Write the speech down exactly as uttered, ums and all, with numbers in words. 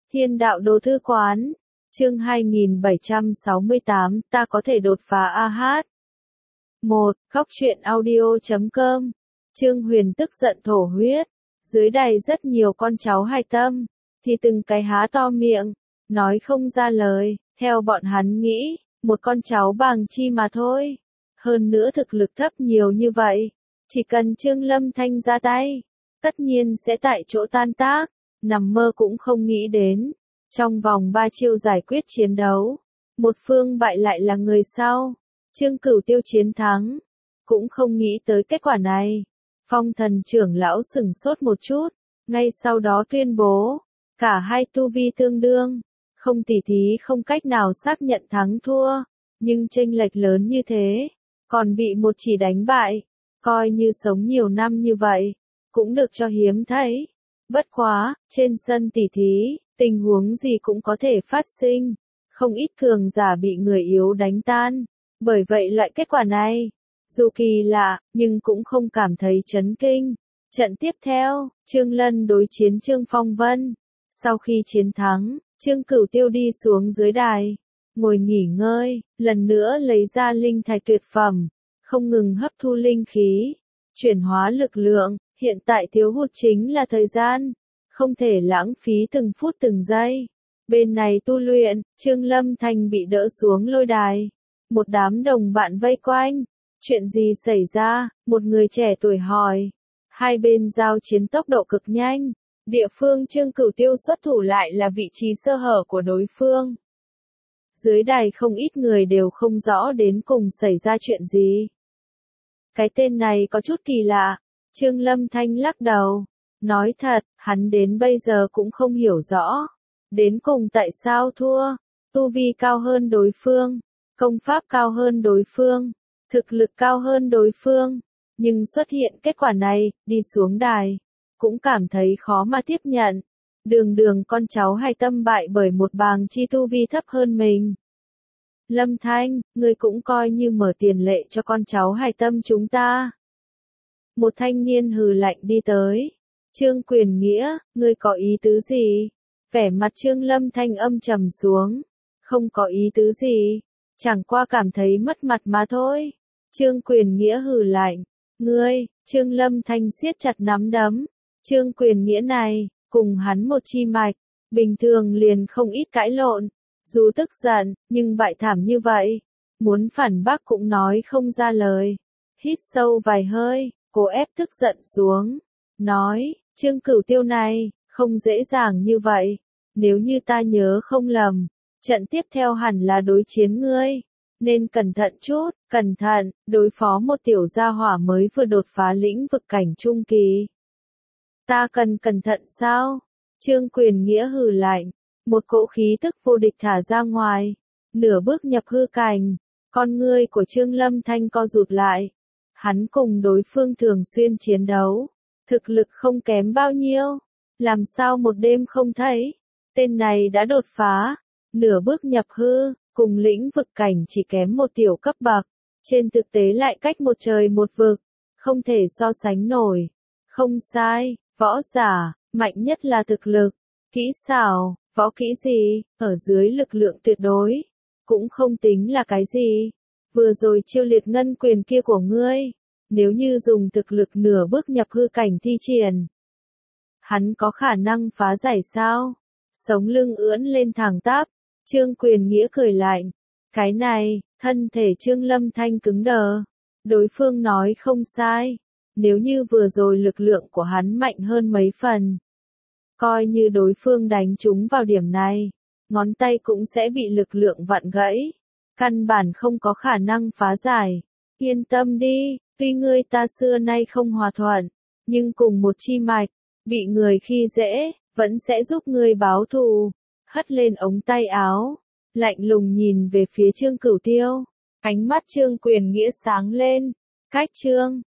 Thiên đạo đồ thư quán, chương hai nghìn bảy trăm sáu mươi tám, ta có thể đột phá a hát. một. Khóc chuyện audio chấm com. Trương Huyền tức giận thổ huyết. Dưới đài rất nhiều con cháu hai tâm, thì từng cái há to miệng, nói không ra lời. Theo bọn hắn nghĩ, một con cháu bàng chi mà thôi. Hơn nữa thực lực thấp nhiều như vậy, chỉ cần Trương Lâm Thanh ra tay, tất nhiên sẽ tại chỗ tan tác. Nằm mơ cũng không nghĩ đến, trong vòng ba chiêu giải quyết chiến đấu, một phương bại lại là người sau. Trương Cửu Tiêu chiến thắng, cũng không nghĩ tới kết quả này. Phong Thần trưởng lão sửng sốt một chút, ngay sau đó tuyên bố, cả hai tu vi tương đương, không tỉ thí không cách nào xác nhận thắng thua, nhưng chênh lệch lớn như thế, còn bị một chỉ đánh bại, coi như sống nhiều năm như vậy, cũng được cho hiếm thấy. Bất quá, trên sân tỉ thí, tình huống gì cũng có thể phát sinh, không ít cường giả bị người yếu đánh tan. Bởi vậy loại kết quả này, dù kỳ lạ, nhưng cũng không cảm thấy chấn kinh. Trận tiếp theo, Trương Lân đối chiến Trương Phong Vân. Sau khi chiến thắng, Trương Cửu Tiêu đi xuống dưới đài, ngồi nghỉ ngơi, lần nữa lấy ra linh thạch tuyệt phẩm, không ngừng hấp thu linh khí, chuyển hóa lực lượng. Hiện tại thiếu hụt chính là thời gian, không thể lãng phí từng phút từng giây. Bên này tu luyện, Trương Lâm Thanh bị đỡ xuống lôi đài. Một đám đồng bạn vây quanh. Chuyện gì xảy ra? Một người trẻ tuổi hỏi. Hai bên giao chiến tốc độ cực nhanh. Địa phương Trương Cửu Tiêu xuất thủ lại là vị trí sơ hở của đối phương. Dưới đài không ít người đều không rõ đến cùng xảy ra chuyện gì. Cái tên này có chút kỳ lạ. Trương Lâm Thanh lắc đầu, nói thật, hắn đến bây giờ cũng không hiểu rõ. Đến cùng tại sao thua, tu vi cao hơn đối phương, công pháp cao hơn đối phương, thực lực cao hơn đối phương, nhưng xuất hiện kết quả này, đi xuống đài, cũng cảm thấy khó mà tiếp nhận. Đường đường con cháu hai tâm bại bởi một bàng chi tu vi thấp hơn mình. Lâm Thanh, ngươi cũng coi như mở tiền lệ cho con cháu hai tâm chúng ta. Một thanh niên hừ lạnh đi tới. Trương Quyền Nghĩa, ngươi có ý tứ gì? Vẻ mặt Trương Lâm Thanh âm trầm xuống. Không có ý tứ gì. Chẳng qua cảm thấy mất mặt mà thôi. Trương Quyền Nghĩa hừ lạnh. Ngươi, Trương Lâm Thanh siết chặt nắm đấm. Trương Quyền Nghĩa này, cùng hắn một chi mạch. Bình thường liền không ít cãi lộn. Dù tức giận, nhưng bại thảm như vậy. Muốn phản bác cũng nói không ra lời. Hít sâu vài hơi. Cô ép tức giận xuống, nói, Trương Cửu Tiêu này, không dễ dàng như vậy. Nếu như ta nhớ không lầm, trận tiếp theo hẳn là đối chiến ngươi. Nên cẩn thận chút, cẩn thận, đối phó một tiểu gia hỏa mới vừa đột phá lĩnh vực cảnh trung kỳ. Ta cần cẩn thận sao? Trương Quyền Nghĩa hừ lạnh, một cỗ khí tức vô địch thả ra ngoài, nửa bước nhập hư cảnh, con ngươi của Trương Lâm Thanh co rụt lại. Hắn cùng đối phương thường xuyên chiến đấu, thực lực không kém bao nhiêu, làm sao một đêm không thấy, tên này đã đột phá, nửa bước nhập hư, cùng lĩnh vực cảnh chỉ kém một tiểu cấp bậc, trên thực tế lại cách một trời một vực, không thể so sánh nổi. Không sai, võ giả, mạnh nhất là thực lực, kỹ xảo, võ kỹ gì, ở dưới lực lượng tuyệt đối, cũng không tính là cái gì. Vừa rồi chiêu liệt ngân quyền kia của ngươi, nếu như dùng thực lực nửa bước nhập hư cảnh thi triển, hắn có khả năng phá giải sao? Sống lưng ưỡn lên thẳng tắp, Trương Quyền Nghĩa cười lạnh. Cái này, thân thể Trương Lâm Thanh cứng đờ. Đối phương nói không sai, nếu như vừa rồi lực lượng của hắn mạnh hơn mấy phần, coi như đối phương đánh trúng vào điểm này, ngón tay cũng sẽ bị lực lượng vặn gãy. Căn bản không có khả năng phá giải. Yên tâm đi, tuy ngươi ta xưa nay không hòa thuận, nhưng cùng một chi mạch, bị người khi dễ, vẫn sẽ giúp ngươi báo thù. Hất lên ống tay áo, lạnh lùng nhìn về phía Trương Cửu Tiêu. Ánh mắt Trương Quyền Nghĩa sáng lên. Cách Trương